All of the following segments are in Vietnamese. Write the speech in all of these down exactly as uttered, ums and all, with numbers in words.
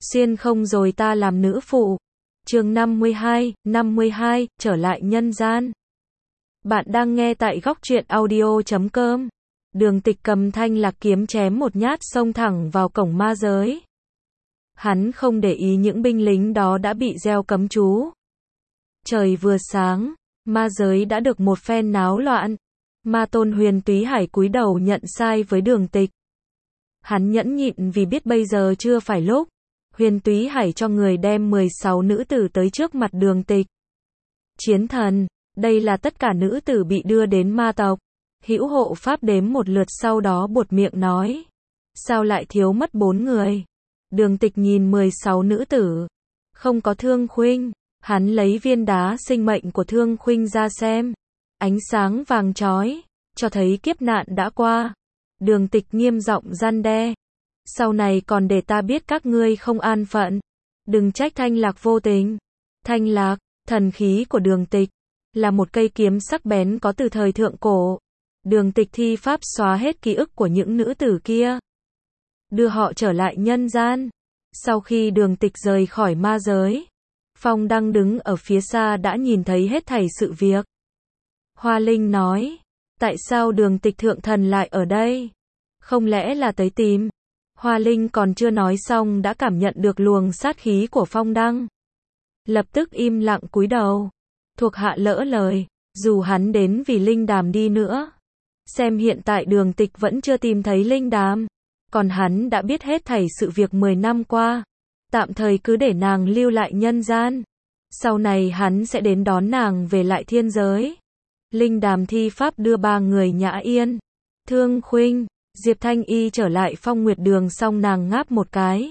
Xuyên không rồi ta làm nữ phụ. Chương năm mươi hai, năm mươi hai, trở lại nhân gian. Bạn đang nghe tại góc truyện audio chấm com. Đường Tịch cầm thanh lạc kiếm chém một nhát xông thẳng vào cổng ma giới. Hắn không để ý những binh lính đó đã bị gieo cấm chú. Trời vừa sáng, ma giới đã được một phen náo loạn. Ma tôn Huyền Túy Hải cúi đầu nhận sai với Đường Tịch. Hắn nhẫn nhịn vì biết bây giờ chưa phải lúc. Huyền Túy Hải cho người đem mười sáu nữ tử tới trước mặt Đường Tịch. Chiến thần, đây là tất cả nữ tử bị đưa đến ma tộc. Hữu hộ pháp đếm một lượt sau đó buột miệng nói. Sao lại thiếu mất bốn người? Đường Tịch nhìn mười sáu nữ tử. Không có Thương Khuynh. Hắn lấy viên đá sinh mệnh của Thương Khuynh ra xem. Ánh sáng vàng chói, cho thấy kiếp nạn đã qua. Đường Tịch nghiêm giọng răn đe. Sau này còn để ta biết các ngươi không an phận. Đừng trách Thanh Lạc vô tình. Thanh Lạc, thần khí của Đường Tịch, là một cây kiếm sắc bén có từ thời thượng cổ. Đường Tịch thi pháp xóa hết ký ức của những nữ tử kia, đưa họ trở lại nhân gian. Sau khi Đường Tịch rời khỏi ma giới, Phong Đăng đứng ở phía xa đã nhìn thấy hết thảy sự việc. Hoa Linh nói, tại sao Đường Tịch thượng thần lại ở đây? Không lẽ là tới tìm? Hoa Linh còn chưa nói xong đã cảm nhận được luồng sát khí của Phong Đăng. Lập tức im lặng cúi đầu. Thuộc hạ lỡ lời, dù hắn đến vì Linh Đàm đi nữa. Xem hiện tại Đường Tịch vẫn chưa tìm thấy Linh Đàm. Còn hắn đã biết hết thảy sự việc mười năm qua. Tạm thời cứ để nàng lưu lại nhân gian. Sau này hắn sẽ đến đón nàng về lại thiên giới. Linh Đàm thi pháp đưa ba người Nhã Yên, Thương Khuynh, Diệp Thanh Y trở lại Phong Nguyệt Đường xong nàng ngáp một cái.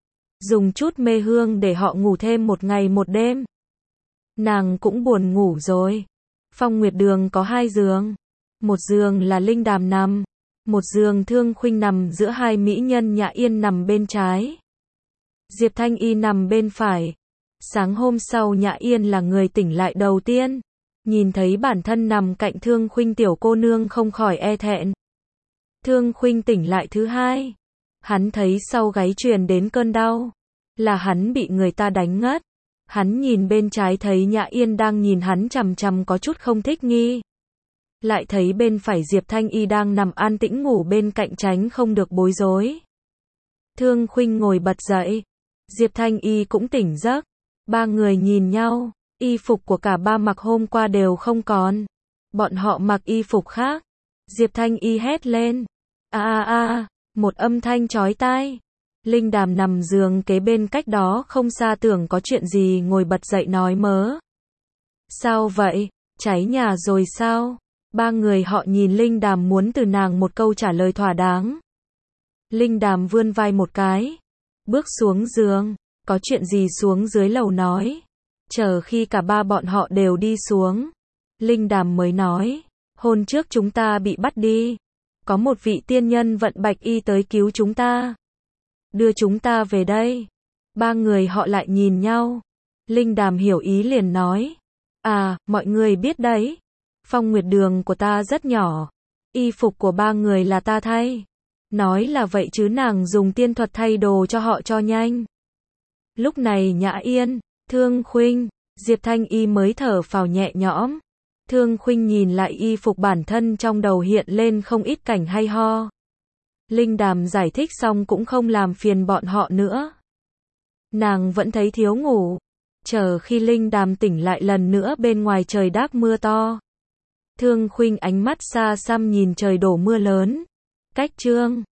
Dùng chút mê hương để họ ngủ thêm một ngày một đêm. Nàng cũng buồn ngủ rồi. Phong Nguyệt Đường có hai giường. Một giường là Linh Đàm nằm. Một giường Thương Khuynh nằm giữa hai mỹ nhân Nhã Yên nằm bên trái. Diệp Thanh Y nằm bên phải. Sáng hôm sau Nhã Yên là người tỉnh lại đầu tiên. Nhìn thấy bản thân nằm cạnh Thương Khuynh tiểu cô nương không khỏi e thẹn. Thương Khuynh tỉnh lại thứ hai. Hắn thấy sau gáy truyền đến cơn đau. Là hắn bị người ta đánh ngất. Hắn nhìn bên trái thấy Nhã Yên đang nhìn hắn chằm chằm có chút không thích nghi. Lại thấy bên phải Diệp Thanh Y đang nằm an tĩnh ngủ bên cạnh tránh không được bối rối. Thương Khuynh ngồi bật dậy. Diệp Thanh Y cũng tỉnh giấc. Ba người nhìn nhau. Y phục của cả ba mặc hôm qua đều không còn. Bọn họ mặc y phục khác. Diệp Thanh Y hét lên. A a a, một âm thanh chói tai. Linh Đàm nằm giường kế bên cách đó không xa tưởng có chuyện gì ngồi bật dậy nói mớ. Sao vậy? Cháy nhà rồi sao? Ba người họ nhìn Linh Đàm muốn từ nàng một câu trả lời thỏa đáng. Linh Đàm vươn vai một cái. Bước xuống giường. Có chuyện gì xuống dưới lầu nói. Chờ khi cả ba bọn họ đều đi xuống. Linh Đàm mới nói. Hôm trước chúng ta bị bắt đi. Có một vị tiên nhân vận bạch y tới cứu chúng ta. Đưa chúng ta về đây. Ba người họ lại nhìn nhau. Linh Đàm hiểu ý liền nói. À, mọi người biết đấy. Phong Nguyệt Đường của ta rất nhỏ. Y phục của ba người là ta thay. Nói là vậy chứ nàng dùng tiên thuật thay đồ cho họ cho nhanh. Lúc này Nhã Yên, Thương Khuynh, Diệp Thanh Y mới thở phào nhẹ nhõm. Thương Khuynh nhìn lại y phục bản thân trong đầu hiện lên không ít cảnh hay ho. Linh Đàm giải thích xong cũng không làm phiền bọn họ nữa. Nàng vẫn thấy thiếu ngủ. Chờ khi Linh Đàm tỉnh lại lần nữa bên ngoài trời đáp mưa to. Thương Khuynh ánh mắt xa xăm nhìn trời đổ mưa lớn. Cách chương